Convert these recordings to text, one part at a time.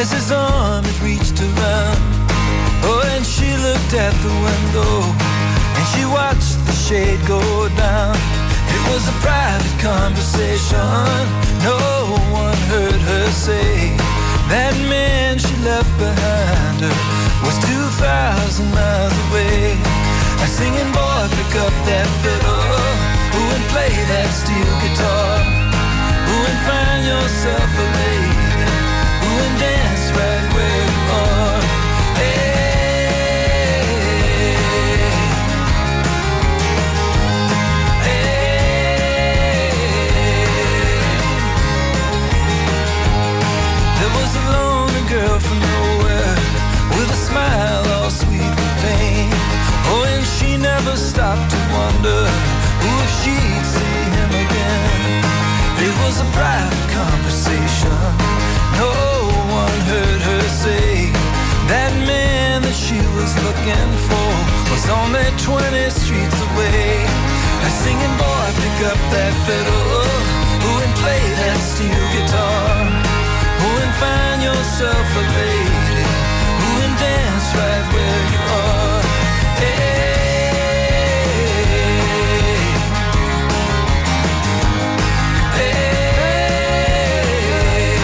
as his arm had reached around. Oh, and she looked at the window and she watched the shade go down. It was a private conversation, no one heard her say that man she left behind her was 2,000 miles away. A singing boy, pick up that fiddle, who and play that steel guitar, who and find yourself a lady, who and dance right where you are. Hey. Girl from nowhere with a smile all sweet with pain. Oh, and she never stopped to wonder if she'd see him again. It was a private conversation, no one heard her say that man that she was looking for was only 20 streets away. A singing boy, pick up that fiddle, who and play that steel guitar, who and find yourself a lady, who and dance right where you are. Hey, hey.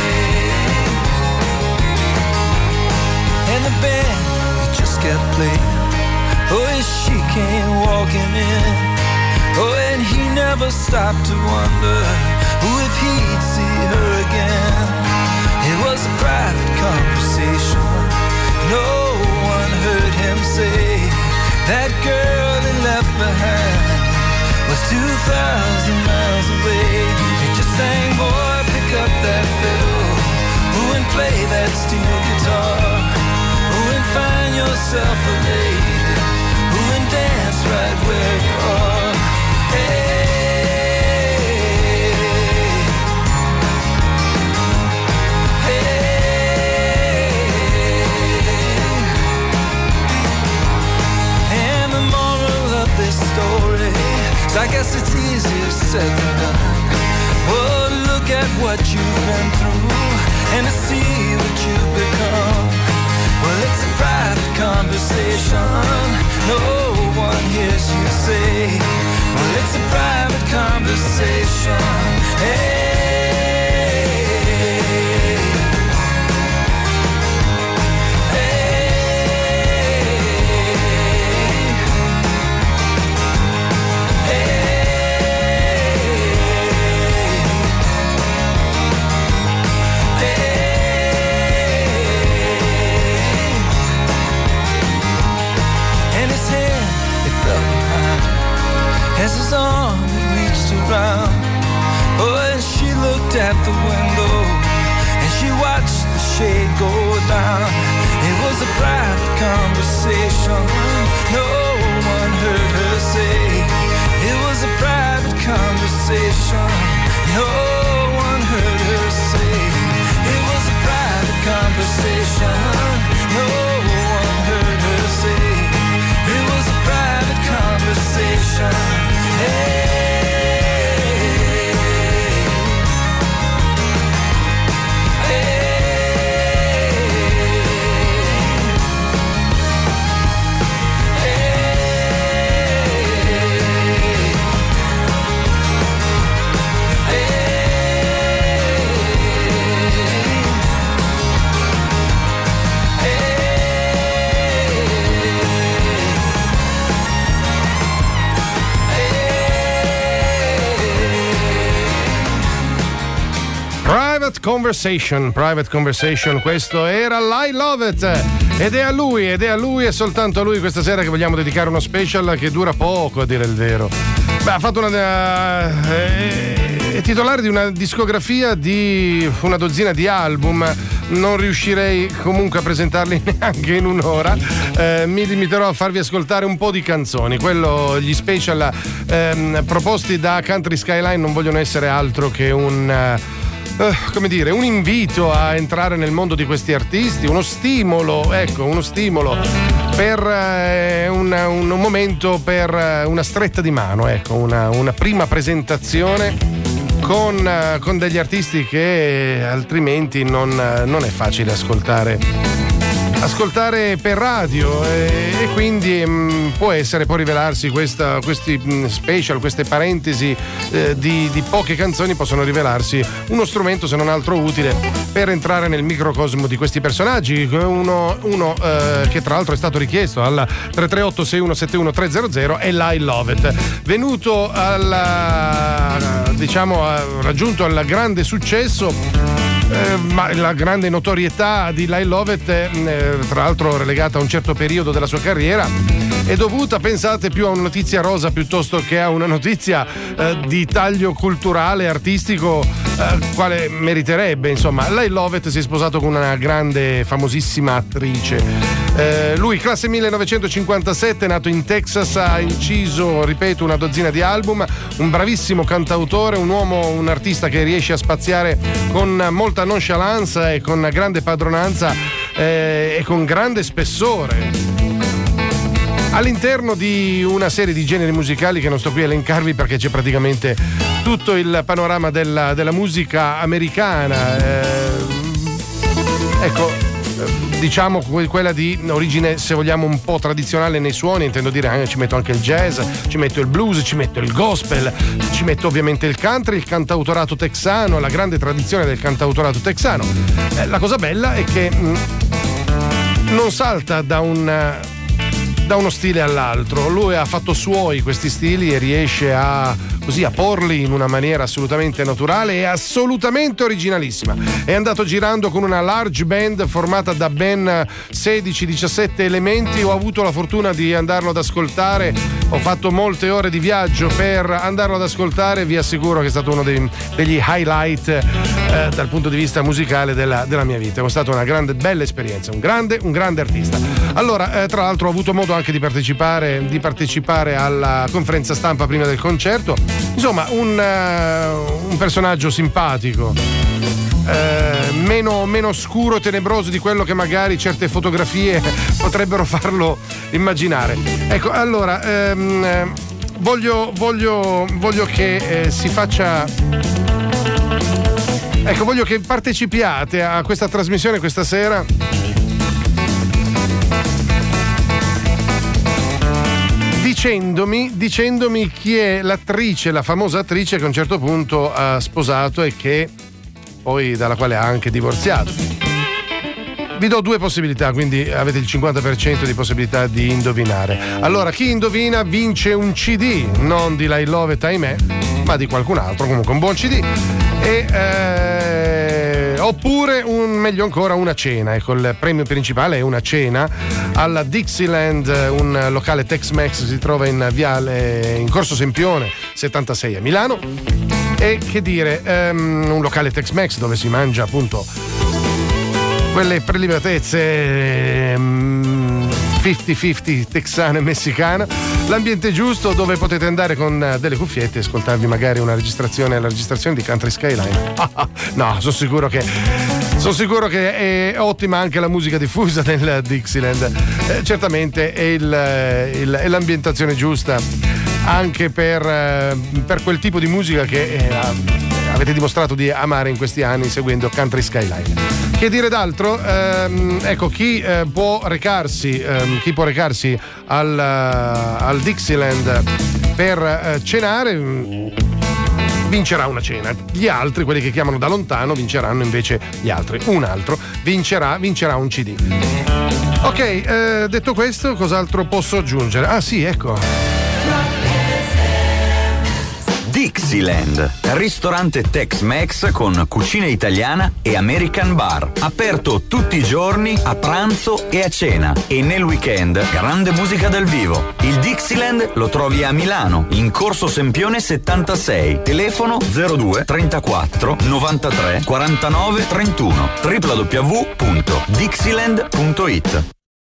And the band just kept playing. Oh, and she came walking in. Oh, and he never stopped to wonder if he'd see her again. It was a private conversation, no one heard him say that girl he left behind was 2,000 miles away. He just sang, boy, pick up that fiddle, who and play that steel guitar, who and find yourself a lady, who and dance right where you are. Hey. Story, so I guess it's easier said than done. Oh, look at what you've been through and to see what you've become. Well, it's a private conversation, no one hears you say. Well, it's a private conversation. Hey. As his arm reached around, oh, and she looked at the window and she watched the shade go down. It was a private conversation, no one heard her say. It was a private conversation, no one heard her say. It was a private conversation, no one heard her say. It was a private conversation. Hey. Private Conversation, questo era I Love It ed è a lui e soltanto a lui questa sera che vogliamo dedicare uno special che dura poco, a dire il vero. Beh, ha fatto è titolare di una discografia di una dozzina di album, non riuscirei comunque a presentarli neanche in un'ora. Mi limiterò a farvi ascoltare un po' di canzoni. Gli special proposti da Country Skyline non vogliono essere altro che un invito a entrare nel mondo di questi artisti, uno stimolo per un momento, per una stretta di mano, una prima presentazione con degli artisti che altrimenti non è facile ascoltare per radio e quindi può rivelarsi questi special, queste parentesi di poche canzoni possono rivelarsi uno strumento se non altro utile per entrare nel microcosmo di questi personaggi. Uno che tra l'altro è stato richiesto al 338 6171 300 è l'I Love It, venuto raggiunto al grande successo. Ma la grande notorietà di Lyle Lovett, tra l'altro relegata a un certo periodo della sua carriera, è dovuta, pensate, più a una notizia rosa piuttosto che a una notizia di taglio culturale, artistico, quale meriterebbe. Insomma, Lyle Lovett si è sposato con una grande, famosissima attrice. Lui, classe 1957, nato in Texas, ha inciso, ripeto, una dozzina di album, un bravissimo cantautore, un artista che riesce a spaziare con molta nonchalance e con grande padronanza e con grande spessore all'interno di una serie di generi musicali che non sto qui a elencarvi perché c'è praticamente tutto il panorama della musica americana. Diciamo quella di origine, se vogliamo, un po' tradizionale nei suoni, intendo dire, ci metto anche il jazz, ci metto il blues, ci metto il gospel, ci metto ovviamente il country, il cantautorato texano, la grande tradizione del cantautorato texano. La cosa bella è che non salta da uno stile all'altro, lui ha fatto suoi questi stili e riesce a porli in una maniera assolutamente naturale e assolutamente originalissima. È andato girando con una large band formata da ben 16-17 elementi. Ho avuto la fortuna di andarlo ad ascoltare, ho fatto molte ore di viaggio per andarlo ad ascoltare. Vi assicuro che è stato uno degli highlight dal punto di vista musicale della mia vita. È stata una grande, bella esperienza, un grande artista. Allora, tra l'altro ho avuto modo anche di partecipare alla conferenza stampa prima del concerto. Insomma, un personaggio simpatico, meno scuro e tenebroso di quello che magari certe fotografie potrebbero farlo immaginare. Ecco, allora voglio che si faccia. Ecco, voglio che partecipiate a questa trasmissione questa sera. Dicendomi chi è l'attrice, la famosa attrice che a un certo punto ha sposato e che poi dalla quale ha anche divorziato. Vi do due possibilità, quindi avete il 50% di possibilità di indovinare. Allora, chi indovina vince un CD, non di Lyle Lovett, ahimè, ma di qualcun altro, comunque un buon CD. Oppure, meglio ancora, una cena. Ecco, il premio principale è una cena alla Dixieland, un locale Tex-Mex, si trova in Corso Sempione 76 a Milano. E che dire, un locale Tex-Mex dove si mangia appunto quelle prelibatezze 50-50 texana e messicana, l'ambiente giusto dove potete andare con delle cuffiette e ascoltarvi magari la registrazione di Country Skyline. No, sono sicuro che è ottima anche la musica diffusa nel Dixieland. Certamente è l'ambientazione giusta anche per quel tipo di musica che avete dimostrato di amare in questi anni seguendo Country Skyline. Che dire d'altro? Ecco, chi può recarsi al Dixieland per cenare vincerà una cena. Gli altri, quelli che chiamano da lontano, vinceranno invece gli altri. Un altro vincerà un CD. Ok, detto questo, cos'altro posso aggiungere? Ah sì, ecco. Dixieland, ristorante Tex-Mex con cucina italiana e American bar, aperto tutti i giorni a pranzo e a cena, e nel weekend grande musica dal vivo. Il Dixieland lo trovi a Milano, in Corso Sempione 76, telefono 02 34 93 49 31, www.dixieland.it.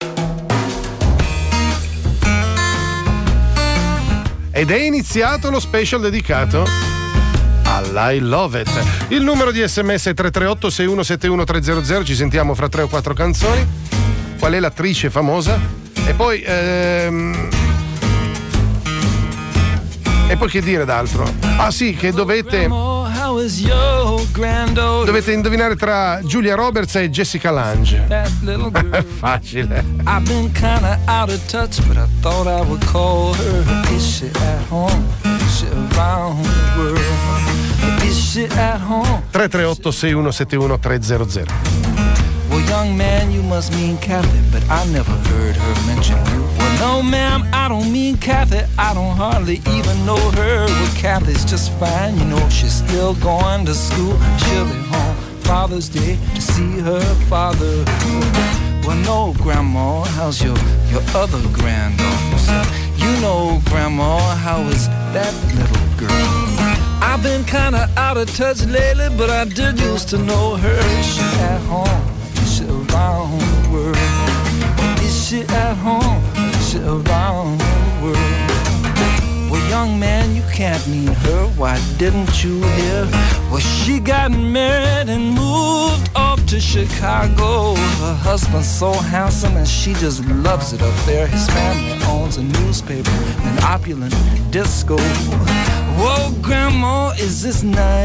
Ed è iniziato lo special dedicato a I Love It. Il numero di SMS è 338 6171 300. Ci sentiamo fra 3 o 4 canzoni. Qual è l'attrice famosa? E poi che dire d'altro? Ah sì, che dovete how is your granddaughter? Dovete indovinare tra Julia Roberts e Jessica Lange. That little girl. Facile. I've been kinda out of touch, but I thought I would call her. Is she at home? Is she around the world? Is she at home? 338 6171 300. Well, young man, you must mean Kathy, but I never heard her mention you. Well, no, ma'am, I don't mean Kathy. I don't hardly even know her. Well, Kathy's just fine. You know, she's still going to school. She'll be home Father's Day to see her father. Well, no, Grandma, how's your other granddaughter? You know, Grandma, how is that little girl? I've been kinda out of touch lately, but I did used to know her. Is she at home? Is she around the world? Is she at home? Is she around the world? Well, young man, you can't mean her. Why didn't you hear? Well, she got married and moved off to Chicago. Her husband's so handsome and she just loves it up there. His family owns a newspaper, an opulent disco. Whoa, Grandma, is this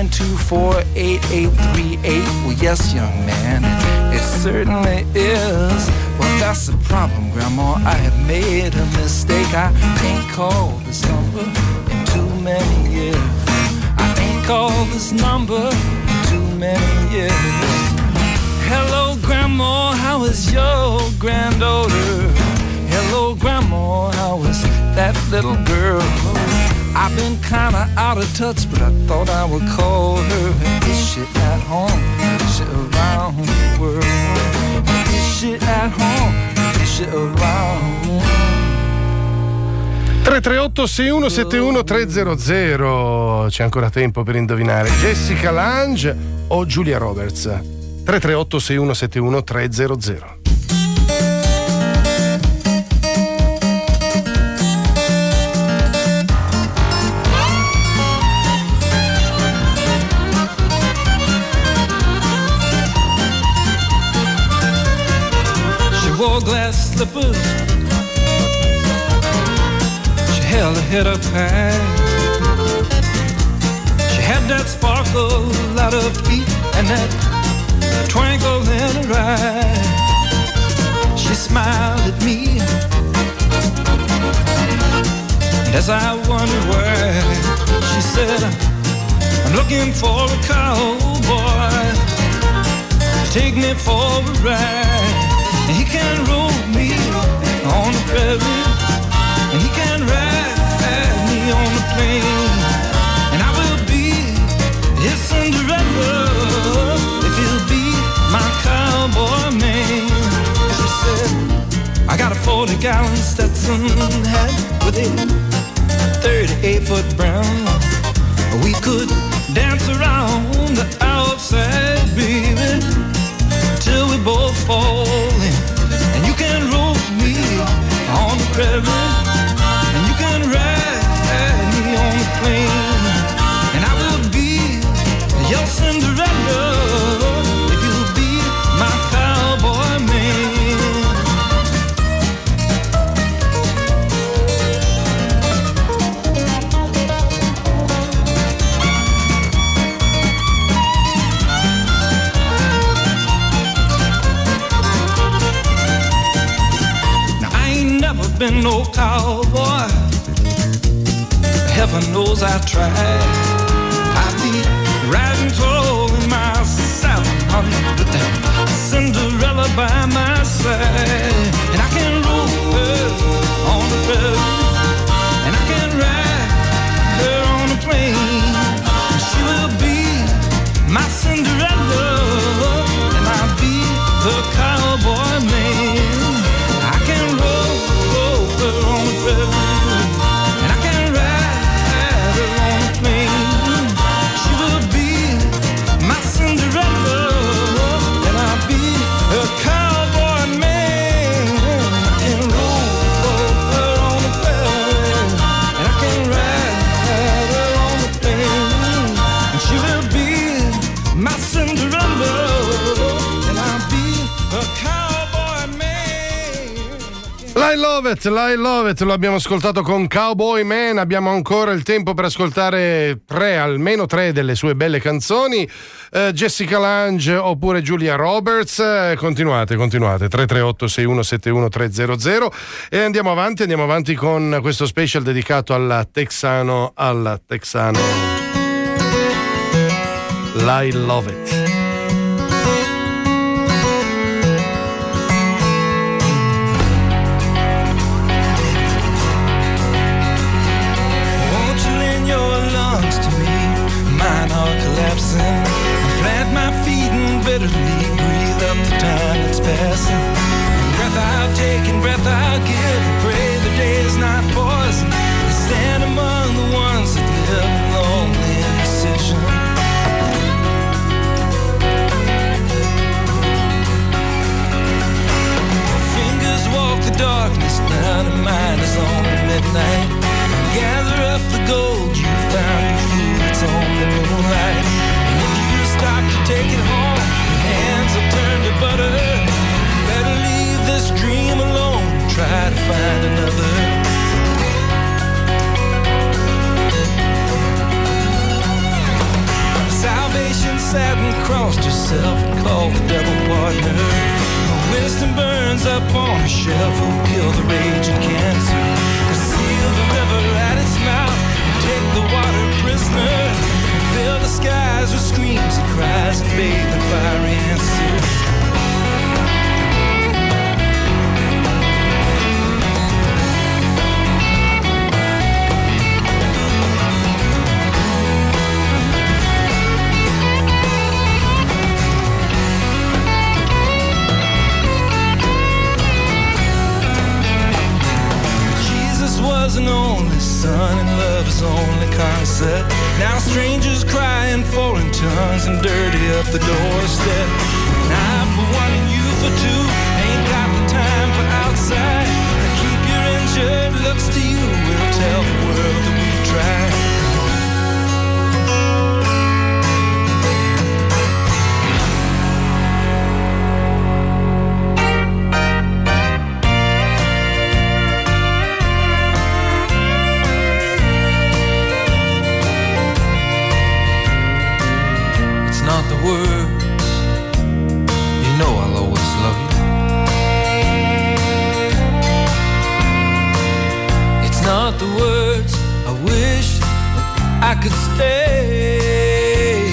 9248838? Well, yes, young man, it certainly is. Well, that's the problem, Grandma. I have made a mistake. I ain't called this number in too many years. I ain't called this number in too many years. Hello, Grandma, how is your granddaughter? Hello, Grandma, how is that little girl? I've been kinda out of touch, but I thought I would call her. Is she at home? Is she around the world? Is she at home? Is she around? 338 6171 300. C'è ancora tempo per indovinare. Jessica Lange o Julia Roberts? 338 6171 300. Wore glass slippers. She held her head up high. She had that sparkle at her feet and that twinkle in her eye. She smiled at me, and as I wondered why, she said, I'm looking for a cowboy to take me for a ride. And he can roll me on the prairie, and he can ride me on the plain, and I will be his Cinderella if he'll be my cowboy man. She said, I got a 40-gallon Stetson hat with a 38-foot brown. We could dance around the outside, baby, till we both fall in. And you can roll me on the prairie, and you can ride me on the plain, and I will be your Cinderella if you'll be my cowboy man. Been no cowboy, heaven knows I tried. I'd be riding tall in my 700, Cinderella by my side, and I can roll her on the road, and I can ride her on the plane. She will be my Cinderella, and I'll be the cowboy man. I can roll on the river, and I can ride her on the plane. She will be my Cinderella, and I'll be her cowboy man. Love It, lo abbiamo ascoltato con Cowboy Man. Abbiamo ancora il tempo per ascoltare almeno tre delle sue belle canzoni. Jessica Lange oppure Julia Roberts. Continuate 338 6171 300 e andiamo avanti con questo special dedicato al texano I Love It. Plant my feet and bitterly breathe up the time that's passing. And breath I'll take and breath I'll give. Pray the day is not poison. And stand among the ones that live in lonely indecision. Fingers walk the darkness down and mine is on midnight. Gather up the gold you found, you fool, it's on the moonlight. Stop to take it home, your hands will turn to butter. Better leave this dream alone, try to find another. Salvation sat and crossed herself and called the devil partner. Wisdom burns up on a shelf, who'll kill the raging cancer. Seal the river at its mouth and take the water prisoner. Fill the skies with screams and cries and bathe in fiery answers. Jesus was an only son and love his only concept. Now strangers cry in foreign tongues and dirty up the doorstep. And I for one and you for two ain't got the time for outside. Keep your injured looks to you, we'll tell the world that we tried. Words, you know I'll always love you. It's not the words, I wish I could stay.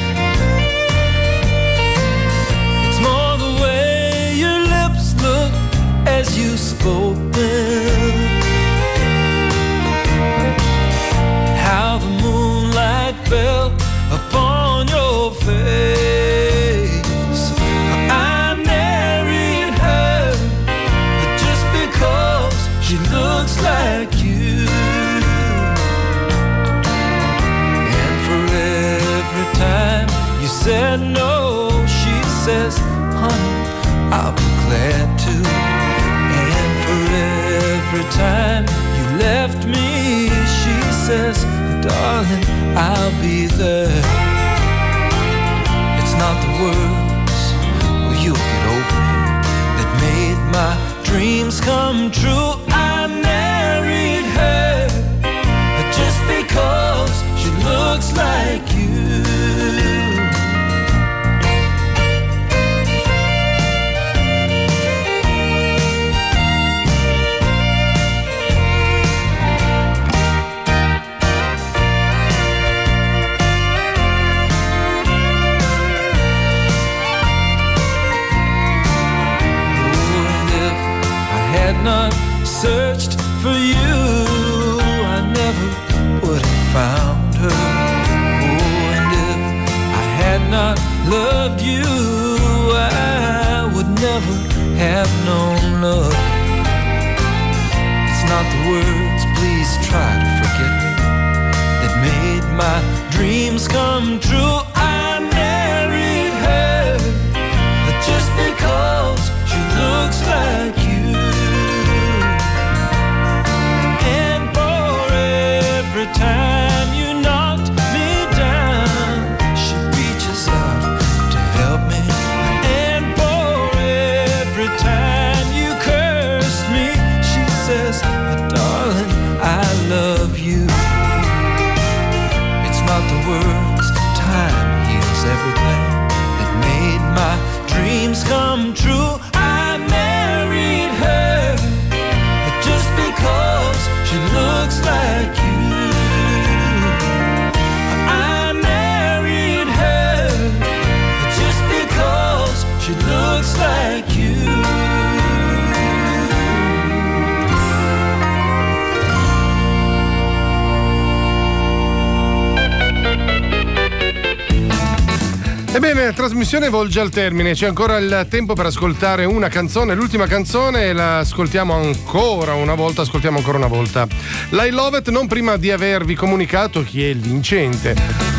It's more the way your lips look as you spoke them. How the moonlight fell upon your face. I married her just because she looks like you. And for every time you said no, she says, honey, I'll be glad to. And for every time you left me, she says, darling, I'll be there. It's not the words, well, you'll get over it, that made my dreams come true. I married her just because she looks like you. Not searched for you, I never would have found her. Oh, and if I had not loved you, I would never have known love. It's not the words, please try to forget me, that made my dreams come true. I married her just because she looks like you. Every time you knocked me down, she reaches out to help me. And for every time you cursed me, she says, she looks like you. I married her just because she looks like you. Ebbene, la trasmissione volge al termine, c'è ancora il tempo per ascoltare una canzone, l'ultima canzone, la ascoltiamo ancora una volta. I Love It, non prima di avervi comunicato chi è il vincente.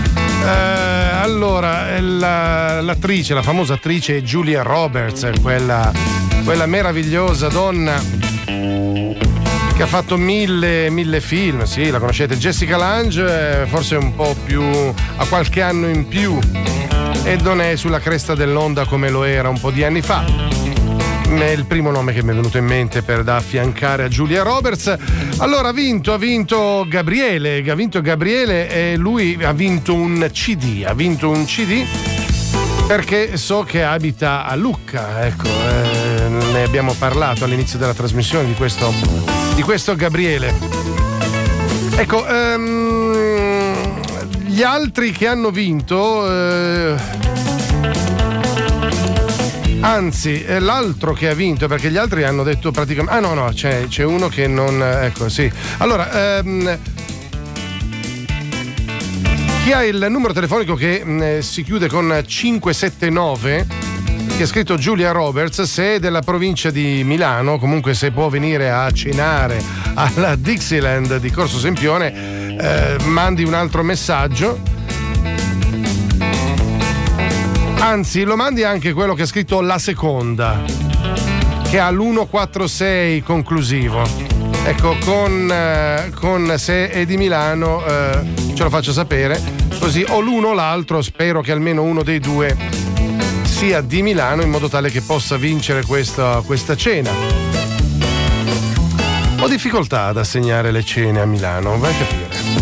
Allora, l'attrice, la famosa attrice Julia Roberts, quella meravigliosa donna che ha fatto mille film, sì, la conoscete. Jessica Lange, forse un po' più, ha qualche anno in più e non è sulla cresta dell'onda come lo era un po' di anni fa. È il primo nome che mi è venuto in mente da affiancare a Julia Roberts. Allora ha vinto Gabriele e lui ha vinto un CD perché so che abita a Lucca, ecco, ne abbiamo parlato all'inizio della trasmissione di questo Gabriele. Ecco, gli altri che hanno vinto, anzi, l'altro che ha vinto, perché gli altri hanno detto praticamente. C'è uno che non. Ecco, sì. Allora, chi ha il numero telefonico che si chiude con 579, che ha scritto Julia Roberts, se è della provincia di Milano, comunque se può venire a cenare alla Dixieland di Corso Sempione, mandi un altro messaggio. Anzi, lo mandi anche quello che ha scritto La Seconda, che ha l'146 conclusivo. Ecco, con se è di Milano ce lo faccio sapere, così o l'uno o l'altro, spero che almeno uno dei due sia di Milano, in modo tale che possa vincere questa cena. Ho difficoltà ad assegnare le cene a Milano, vai a capire.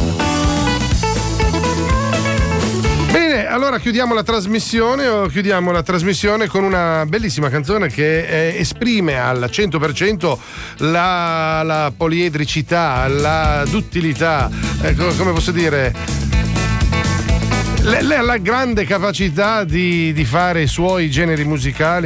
Bene, allora chiudiamo la trasmissione con una bellissima canzone che esprime al 100% la poliedricità, la duttilità, come posso dire, la grande capacità di fare i suoi generi musicali.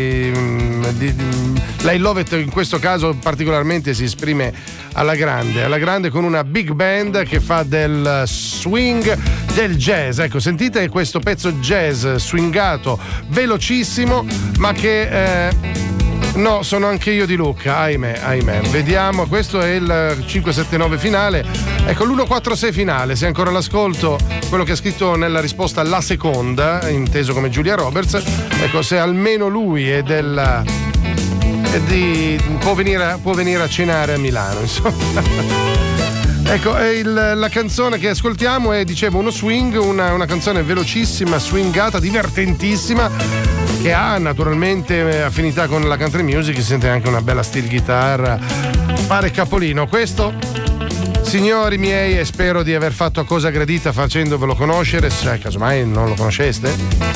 I Love It in questo caso particolarmente si esprime alla grande con una big band che fa del swing, del jazz. Ecco, sentite questo pezzo jazz swingato, velocissimo, ma che no, sono anche io di Lucca, ahimè. Vediamo, questo è il 579 finale. Ecco, l'146 finale, se ancora l'ascolto, quello che ha scritto nella risposta La Seconda, inteso come Julia Roberts. Ecco, se almeno lui è può venire a cenare a Milano, insomma. Ecco, la canzone che ascoltiamo è, dicevo, uno swing, una canzone velocissima, swingata, divertentissima, che ha naturalmente affinità con la country music. Si sente anche una bella steel guitar, pare capolino. Questo, signori miei, e spero di aver fatto cosa gradita facendovelo conoscere, se casomai non lo conosceste.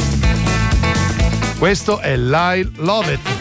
Questo è I Love It.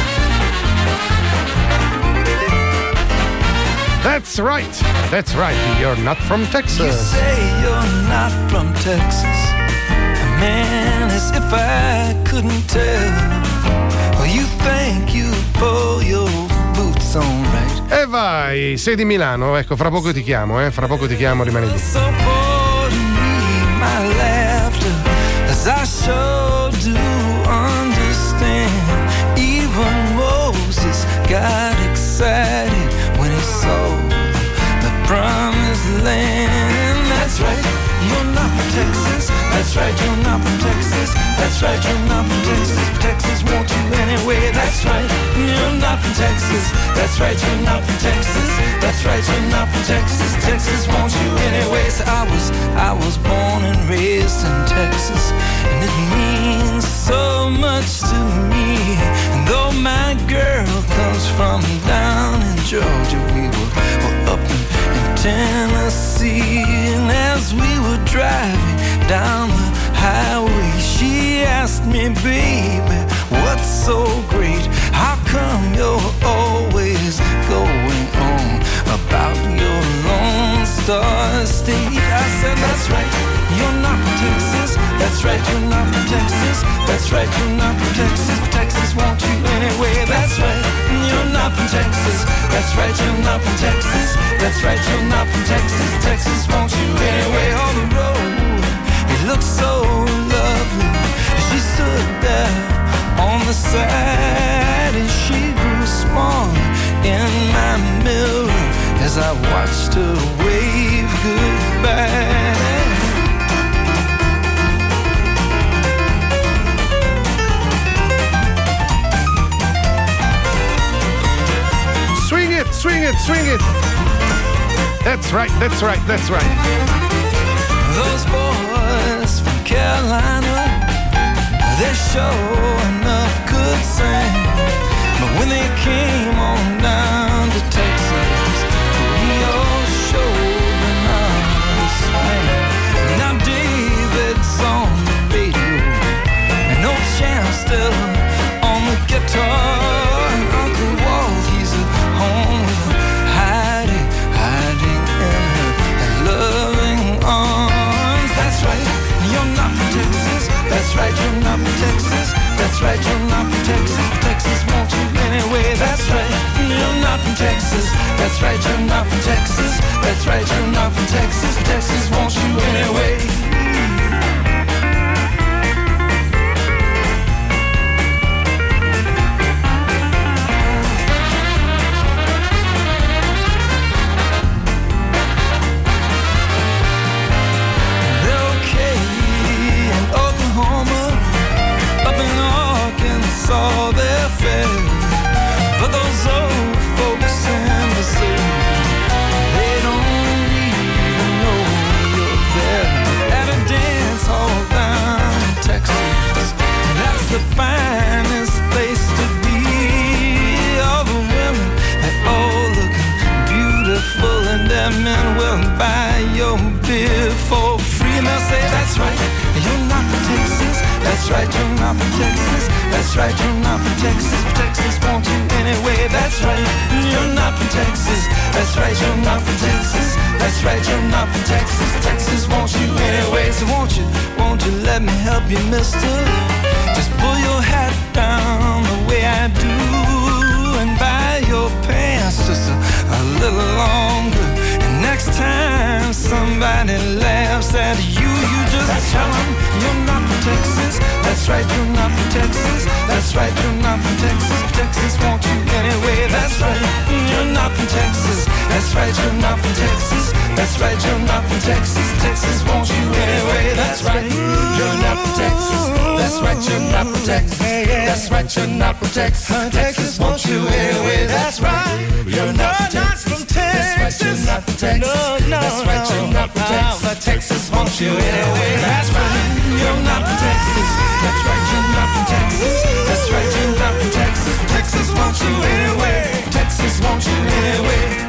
That's right, you're not from Texas. You say you're not from Texas, man, as if I couldn't tell. Well, you think you pull your boots on right. E vai, sei di Milano, ecco, fra poco ti chiamo, rimani lì. So pardon me my laughter, as I sure do understand. Even Moses got excited when he saw the promised land. That's right, you're not from Texas. That's right, you're not from Texas. That's right, you're not from Texas. Texas wants you anyway. That's right, you're not from Texas. That's right, you're not from Texas. That's right, you're not from Texas. Texas wants you anyway. So I was born and raised in Texas, and it means so much to me. And though my girl comes from down in Georgia, we were up in Tennessee. And as we were driving down the highway, she asked me, baby, what's so great? How come you're always going on about your That's right, you're not from Texas. That's right, you're not from Texas. But Texas wants you anyway. That's right, you're not from Texas. That's right, you're not from Texas. That's right, you're not from Texas. Texas wants you anyway. On the road, it looks so lovely. She stood there on the side and she grew small in my mirror as I watched her wave goodbye. Swing it, swing it, swing it. That's right, that's right, that's right. Those boys from Carolina, they sure enough could sing. But when they came on down to Texas, we all showed them how to swing. Now David's on the radio, and old Champ's still on the guitar. And Uncle Walt, he's at home with Heidi, hiding in her loving arms. That's right, you're not from Texas. That's right, you're not from Texas. That's right, you're not from Texas. Texas wants you anyway. That's right, you're not from Texas. That's right, you're not from Texas. That's right, you're not from Texas. Texas wants you anyway. Saw their face, but those old folks in the city, they don't even know you're there. At a dance hall down in Texas, that's the finest place to be. All the women, they're all looking beautiful, and their men will buy your beer for free. And they'll say, that's right, you're not from Texas. That's right, you're not from Texas. That's right, you're not from Texas. But Texas wants you anyway. That's right, you're not from Texas. That's right, you're not from Texas. That's right, you're not from Texas. Texas wants you anyway. So won't you let me help you, mister? Just pull your hat down the way I do, and buy your pants just a little longer. And next time somebody laughs at you, you just tell them you're not from Texas. That's right, you're not from Texas. That's right, you're not from Texas. But Texas wants you anyway. That's right, you're not from Texas. That's right, you're not from Texas. That's right, you're not from Texas. Texas wants you anyway. That's right, you're not from Texas. That's right, you're not from Texas. That's right, you're not from Texas. Texas wants you anyway. That's right, you're not from Texas. That's right, you're not from Texas. That's right, you're not from Texas. Texas wants you anyway. That's right, you're not from Texas. That's right, you're not from Texas. That's right, you're not from Texas. Texas wants you anyway. Texas wants you anyway.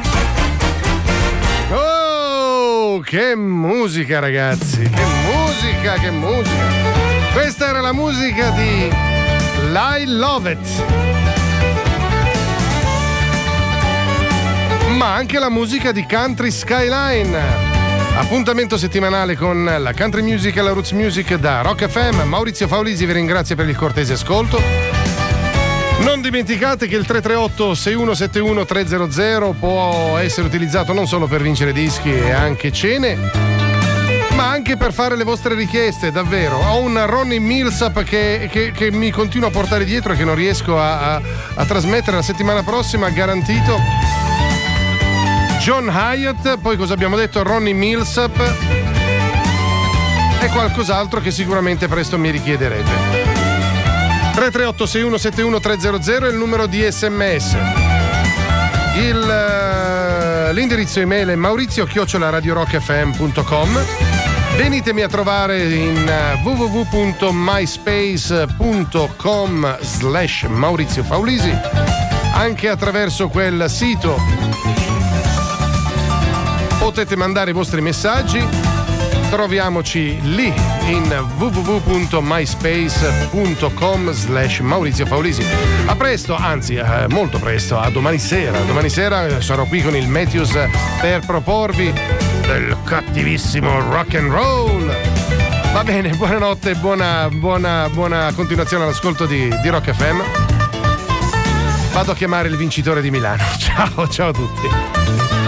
Oh, che musica, ragazzi! Che musica, che musica! Questa era la musica di I Love It. Ma anche la musica di Country Skyline. Appuntamento settimanale con la country music e la roots music da Rock FM. Maurizio Faulisi vi ringrazia per il cortese ascolto. Non dimenticate che il 338-6171-300 può essere utilizzato non solo per vincere dischi e anche cene, ma anche per fare le vostre richieste, davvero. Ho un Ronnie Millsap che mi continua a portare dietro e che non riesco a trasmettere. La settimana prossima garantito. John Hyatt, poi cosa abbiamo detto? Ronnie Millsap e qualcos'altro che sicuramente presto mi richiederete. 338-6171-300 è il numero di SMS. L'indirizzo email è maurizio@radiorockfm.com. Venitemi a trovare in www.myspace.com/Maurizio Faulisi, anche attraverso quel sito potete mandare i vostri messaggi. Troviamoci lì in www.myspace.com/Maurizio Faulisi. A presto, anzi molto presto, a domani sera. Domani sera sarò qui con il Matthews per proporvi del cattivissimo rock and roll. Va bene, buonanotte, buona continuazione all'ascolto di Rock FM. Vado a chiamare il vincitore di Milano. Ciao a tutti.